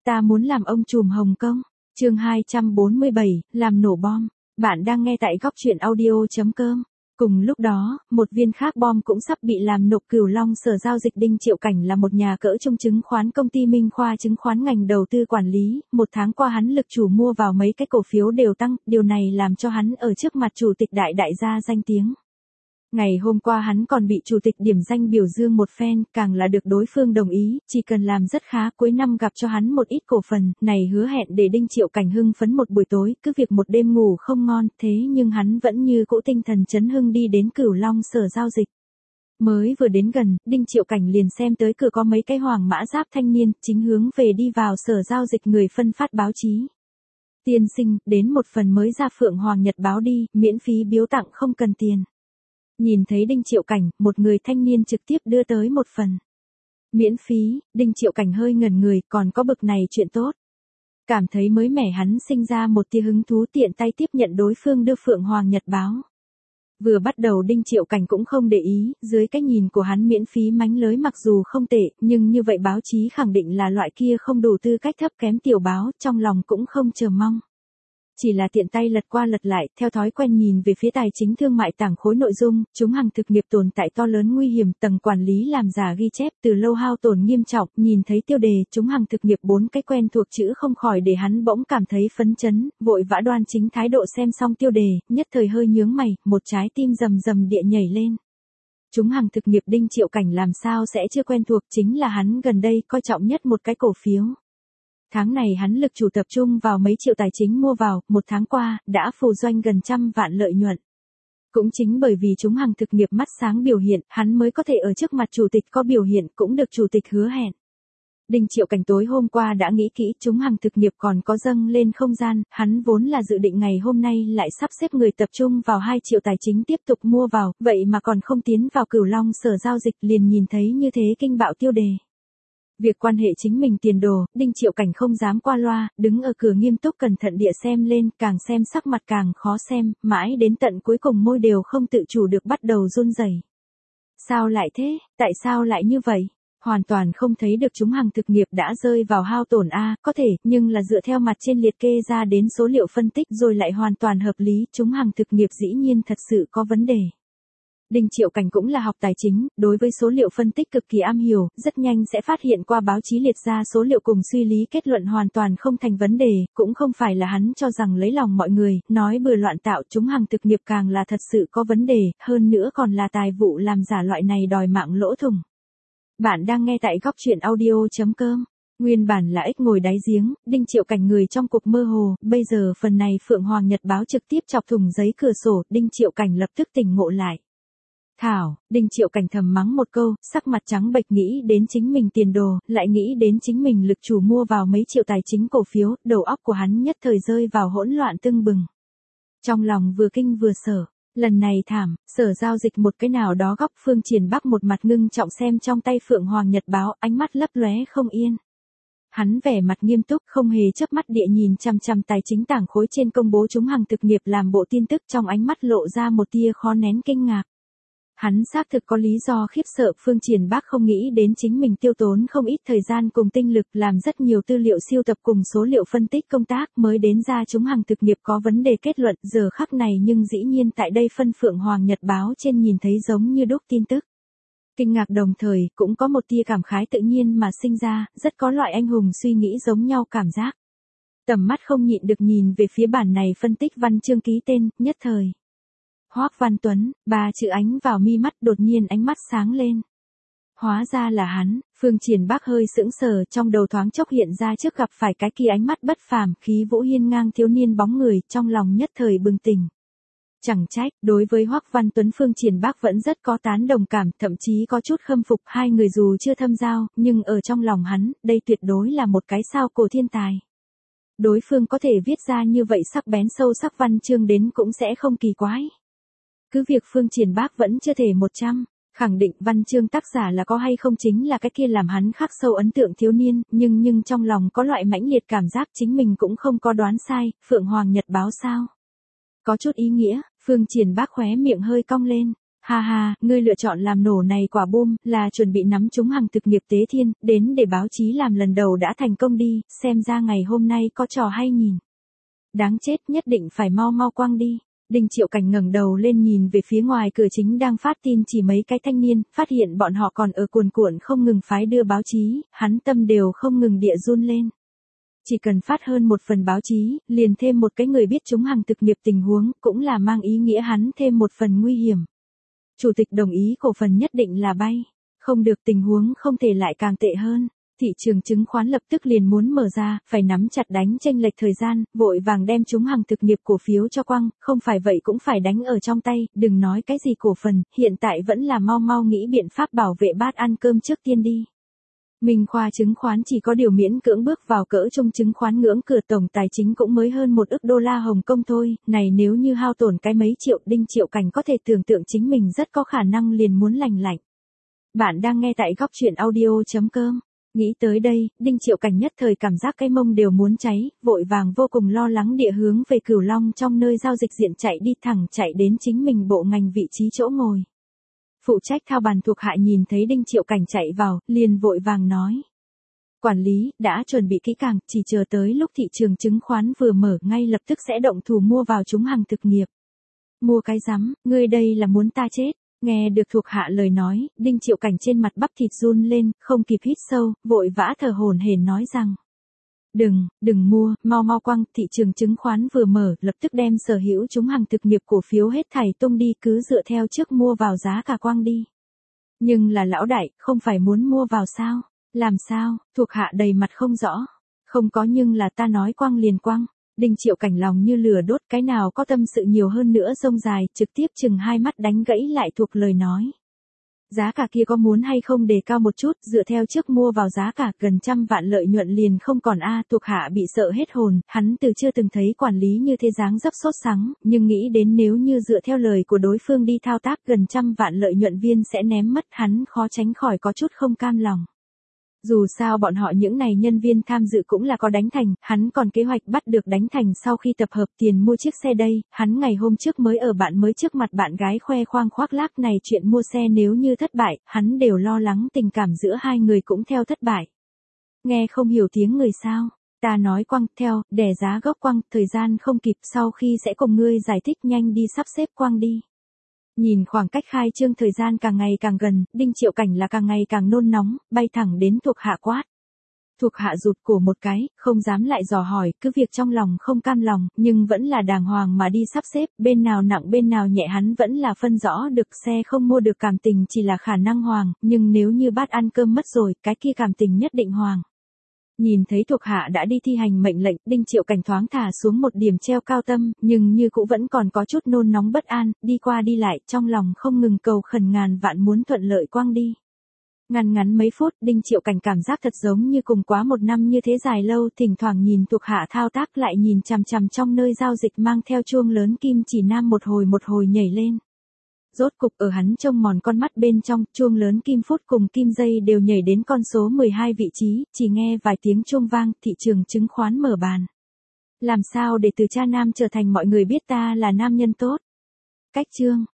ta muốn làm ông trùm Hồng Kông. Chương 247, làm nổ bom. Bạn đang nghe tại góc truyện audio.com. Cùng lúc đó, một viên khác bom cũng sắp bị làm nổ. Cửu Long Sở Giao dịch Đinh Triệu Cảnh là một nhà cỡ trung chứng khoán công ty Minh Khoa chứng khoán ngành đầu tư quản lý. Một tháng qua hắn lực chủ mua vào mấy cái cổ phiếu đều tăng, điều này làm cho hắn ở trước mặt chủ tịch đại gia danh tiếng. Ngày hôm qua hắn còn bị chủ tịch điểm danh biểu dương một phen, càng là được đối phương đồng ý, chỉ cần làm rất khá cuối năm gặp cho hắn một ít cổ phần, này hứa hẹn để Đinh Triệu Cảnh hưng phấn một buổi tối, cứ việc một đêm ngủ không ngon, thế nhưng hắn vẫn như cũ tinh thần chấn hưng đi đến Cửu Long Sở Giao dịch. Mới vừa đến gần, Đinh Triệu Cảnh liền xem tới cửa có mấy cái hoàng mã giáp thanh niên, chính hướng về đi vào sở giao dịch người phân phát báo chí. Tiên sinh, đến một phần mới ra Phượng Hoàng Nhật báo đi, miễn phí biếu tặng không cần tiền. Nhìn thấy Đinh Triệu Cảnh, một người thanh niên trực tiếp đưa tới một phần. Miễn phí, Đinh Triệu Cảnh hơi ngẩn người, còn có bực này chuyện tốt. Cảm thấy mới mẻ hắn sinh ra một tia hứng thú, tiện tay tiếp nhận đối phương đưa Phượng Hoàng Nhật báo. Vừa bắt đầu Đinh Triệu Cảnh cũng không để ý, dưới cái nhìn của hắn miễn phí mánh lới mặc dù không tệ, nhưng như vậy báo chí khẳng định là loại kia không đủ tư cách thấp kém tiểu báo, trong lòng cũng không chờ mong. Chỉ là tiện tay lật qua lật lại, theo thói quen nhìn về phía tài chính thương mại tảng khối nội dung, chúng hàng thực nghiệp tồn tại to lớn nguy hiểm, tầng quản lý làm giả ghi chép từ lâu hao tổn nghiêm trọng, nhìn thấy tiêu đề, chúng hàng thực nghiệp 4 cái quen thuộc chữ không khỏi để hắn bỗng cảm thấy phấn chấn, vội vã đoan chính thái độ xem xong tiêu đề, nhất thời hơi nhướng mày, một trái tim rầm rầm địa nhảy lên. Chúng hàng thực nghiệp Đinh Triệu Cảnh làm sao sẽ chưa quen thuộc, chính là hắn gần đây coi trọng nhất một cái cổ phiếu. Tháng này hắn lực chủ tập trung vào mấy triệu tài chính mua vào, một tháng qua, đã phù doanh gần 100 vạn lợi nhuận. Cũng chính bởi vì chúng hàng thực nghiệp mắt sáng biểu hiện, hắn mới có thể ở trước mặt chủ tịch có biểu hiện, cũng được chủ tịch hứa hẹn. Đinh Triệu Cảnh tối hôm qua đã nghĩ kỹ, chúng hàng thực nghiệp còn có dâng lên không gian, hắn vốn là dự định ngày hôm nay lại sắp xếp người tập trung vào 2 triệu tài chính tiếp tục mua vào, vậy mà còn không tiến vào Cửu Long Sở Giao dịch, liền nhìn thấy như thế kinh bạo tiêu đề. Việc quan hệ chính mình tiền đồ, Đinh Triệu Cảnh không dám qua loa, đứng ở cửa nghiêm túc cẩn thận địa xem lên, càng xem sắc mặt càng khó xem, mãi đến tận cuối cùng môi đều không tự chủ được bắt đầu run rẩy. Sao lại thế, tại sao lại như vậy? Hoàn toàn không thấy được chúng hàng thực nghiệp đã rơi vào hao tổn A, có thể, nhưng là dựa theo mặt trên liệt kê ra đến số liệu phân tích rồi lại hoàn toàn hợp lý, chúng hàng thực nghiệp dĩ nhiên thật sự có vấn đề. Đinh Triệu Cảnh cũng là học tài chính, đối với số liệu phân tích cực kỳ am hiểu, rất nhanh sẽ phát hiện qua báo chí liệt ra số liệu cùng suy lý kết luận hoàn toàn không thành vấn đề, cũng không phải là hắn cho rằng lấy lòng mọi người, nói bừa loạn tạo, chúng hàng thực nghiệp càng là thật sự có vấn đề, hơn nữa còn là tài vụ làm giả loại này đòi mạng lỗ thủng. Bạn đang nghe tại góc truyện audio.com. Nguyên bản là ếch ngồi đáy giếng, Đinh Triệu Cảnh người trong cục mơ hồ, bây giờ phần này Phượng Hoàng Nhật báo trực tiếp chọc thủng giấy cửa sổ, Đinh Triệu Cảnh lập tức tỉnh ngộ lại. Thảo, Đinh Triệu Cảnh thầm mắng một câu, sắc mặt trắng bệch nghĩ đến chính mình tiền đồ, lại nghĩ đến chính mình lực chủ mua vào mấy triệu tài chính cổ phiếu, đầu óc của hắn nhất thời rơi vào hỗn loạn tưng bừng. Trong lòng vừa kinh vừa sợ, lần này thảm, sở giao dịch một cái nào đó góc Phương Triển Bắc một mặt ngưng trọng xem trong tay Phượng Hoàng Nhật báo, ánh mắt lấp lóe không yên. Hắn vẻ mặt nghiêm túc, không hề chớp mắt địa nhìn chằm chằm tài chính tảng khối trên công bố chúng hàng thực nghiệp làm bộ tin tức, trong ánh mắt lộ ra một tia khó nén kinh ngạc. Hắn xác thực có lý do khiếp sợ, Phương Triển Bắc không nghĩ đến chính mình tiêu tốn không ít thời gian cùng tinh lực làm rất nhiều tư liệu siêu tập cùng số liệu phân tích công tác mới đến ra chúng hàng thực nghiệp có vấn đề kết luận, giờ khắc này nhưng dĩ nhiên tại đây phân Phượng Hoàng Nhật báo trên nhìn thấy giống như đúc tin tức. Kinh ngạc đồng thời, cũng có một tia cảm khái tự nhiên mà sinh ra, rất có loại anh hùng suy nghĩ giống nhau cảm giác. Tầm mắt không nhịn được nhìn về phía bản này phân tích văn chương ký tên, nhất thời. Hoắc Văn Tuấn, 3 chữ ánh vào mi mắt, đột nhiên ánh mắt sáng lên. Hóa ra là hắn, Phương Triển Bắc hơi sững sờ, trong đầu thoáng chốc hiện ra trước gặp phải cái kia ánh mắt bất phàm, khí vũ hiên ngang thiếu niên bóng người, trong lòng nhất thời bừng tỉnh. Chẳng trách, đối với Hoắc Văn Tuấn Phương Triển Bắc vẫn rất có tán đồng cảm, thậm chí có chút khâm phục, hai người dù chưa thâm giao, nhưng ở trong lòng hắn, đây tuyệt đối là một cái sao cổ thiên tài. Đối phương có thể viết ra như vậy sắc bén sâu sắc văn chương đến cũng sẽ không kỳ quái. Cứ việc Phương Triển Bắc vẫn chưa thể 100, khẳng định văn chương tác giả là có hay không chính là cái kia làm hắn khắc sâu ấn tượng thiếu niên, nhưng trong lòng có loại mãnh liệt cảm giác chính mình cũng không có đoán sai, Phượng Hoàng Nhật báo sao? Có chút ý nghĩa, Phương Triển Bắc khóe miệng hơi cong lên, Ha ha, ngươi lựa chọn làm nổ này quả bom, là chuẩn bị nắm trúng hàng thực nghiệp tế thiên, đến để báo chí làm lần đầu đã thành công đi, xem ra ngày hôm nay có trò hay nhìn. Đáng chết, nhất định phải mau mau quăng đi. Đinh Triệu Cảnh ngẩng đầu lên nhìn về phía ngoài cửa chính đang phát tin chỉ mấy cái thanh niên, phát hiện bọn họ còn ở cuồn cuộn không ngừng phái đưa báo chí, hắn tâm đều không ngừng địa run lên. Chỉ cần phát hơn một phần báo chí, liền thêm một cái người biết trúng hàng thực nghiệp tình huống, cũng là mang ý nghĩa hắn thêm một phần nguy hiểm. Chủ tịch đồng ý cổ phần nhất định là bay. Không được, tình huống không thể lại càng tệ hơn. Thị trường chứng khoán lập tức liền muốn mở ra, phải nắm chặt đánh chênh lệch thời gian, vội vàng đem trúng hàng thực nghiệp cổ phiếu cho quăng, không phải vậy cũng phải đánh ở trong tay, đừng nói cái gì cổ phần, hiện tại vẫn là mau mau nghĩ biện pháp bảo vệ bát ăn cơm trước tiên đi. Minh Khoa chứng khoán chỉ có điều miễn cưỡng bước vào cỡ trung chứng khoán ngưỡng cửa, tổng tài chính cũng mới hơn 1 ức đô la Hồng Kông thôi, này nếu như hao tổn cái mấy triệu, Đinh Triệu Cảnh có thể tưởng tượng chính mình rất có khả năng liền muốn lành lạnh. Bạn đang nghe tại góc truyện audio.com. Nghĩ tới đây, Đinh Triệu Cảnh nhất thời cảm giác cái mông đều muốn cháy, vội vàng vô cùng lo lắng địa hướng về Cửu Long trong nơi giao dịch diện chạy đi, thẳng chạy đến chính mình bộ ngành vị trí chỗ ngồi. Phụ trách thao bàn thuộc hạ nhìn thấy Đinh Triệu Cảnh chạy vào, liền vội vàng nói. Quản lý, đã chuẩn bị kỹ càng, chỉ chờ tới lúc thị trường chứng khoán vừa mở ngay lập tức sẽ động thủ mua vào trúng hàng thực nghiệp. Mua cái rắm, ngươi đây là muốn ta chết. Nghe được thuộc hạ lời nói, Đinh Triệu Cảnh trên mặt bắp thịt run lên, không kịp hít sâu, vội vã thở hổn hển nói rằng. Đừng mua, mau mau quăng, thị trường chứng khoán vừa mở, lập tức đem sở hữu trúng hàng thực nghiệp cổ phiếu hết thảy tung đi, cứ dựa theo trước mua vào giá cả quăng đi. Nhưng là lão đại, không phải muốn mua vào sao? Làm sao? Thuộc hạ đầy mặt không rõ. Không có, nhưng là ta nói quăng liền quăng. Đinh Triệu Cảnh lòng như lửa đốt, cái nào có tâm sự nhiều hơn nữa rông dài, trực tiếp chừng hai mắt đánh gãy lại thuộc lời nói. Giá cả kia có muốn hay không đề cao một chút, dựa theo trước mua vào giá cả gần 100 vạn lợi nhuận liền không còn a. Thuộc hạ bị sợ hết hồn, hắn từ chưa từng thấy quản lý như thế dáng dấp sốt sắng, nhưng nghĩ đến nếu như dựa theo lời của đối phương đi thao tác gần 100 vạn lợi nhuận viên sẽ ném mất, hắn khó tránh khỏi có chút không cam lòng. Dù sao bọn họ những này nhân viên tham dự cũng là có đánh thành, hắn còn kế hoạch bắt được đánh thành sau khi tập hợp tiền mua chiếc xe đây, hắn ngày hôm trước mới ở bạn mới trước mặt bạn gái khoe khoang khoác lác này chuyện mua xe nếu như thất bại, hắn đều lo lắng tình cảm giữa hai người cũng theo thất bại. Nghe không hiểu tiếng người sao, ta nói quăng theo, đè giá gốc quăng, thời gian không kịp, sau khi sẽ cùng ngươi giải thích, nhanh đi sắp xếp quăng đi. Nhìn khoảng cách khai trương thời gian càng ngày càng gần, Đinh Triệu Cảnh là càng ngày càng nôn nóng, bay thẳng đến thuộc hạ quát. Thuộc hạ rụt cổ một cái, không dám lại dò hỏi, cứ việc trong lòng không cam lòng, nhưng vẫn là đàng hoàng mà đi sắp xếp, bên nào nặng bên nào nhẹ hắn vẫn là phân rõ được, xe không mua được cảm tình chỉ là khả năng hoàng, nhưng nếu như bát ăn cơm mất rồi, cái kia cảm tình nhất định hoàng. Nhìn thấy thuộc hạ đã đi thi hành mệnh lệnh, Đinh Triệu Cảnh thoáng thả xuống một điểm treo cao tâm, nhưng như cũng vẫn còn có chút nôn nóng bất an, đi qua đi lại, trong lòng không ngừng cầu khẩn ngàn vạn muốn thuận lợi quang đi. Ngắn mấy phút, Đinh Triệu Cảnh cảm giác thật giống như cùng quá một năm như thế dài lâu, thỉnh thoảng nhìn thuộc hạ thao tác lại nhìn chằm chằm trong nơi giao dịch mang theo chuông lớn kim chỉ nam một hồi nhảy lên. Rốt cục ở hắn trông mòn con mắt bên trong, chuông lớn kim phút cùng kim dây đều nhảy đến con số 12 vị trí, chỉ nghe vài tiếng chuông vang, thị trường chứng khoán mở bàn. Làm sao để từ cha nam trở thành mọi người biết ta là nam nhân tốt? Cách chương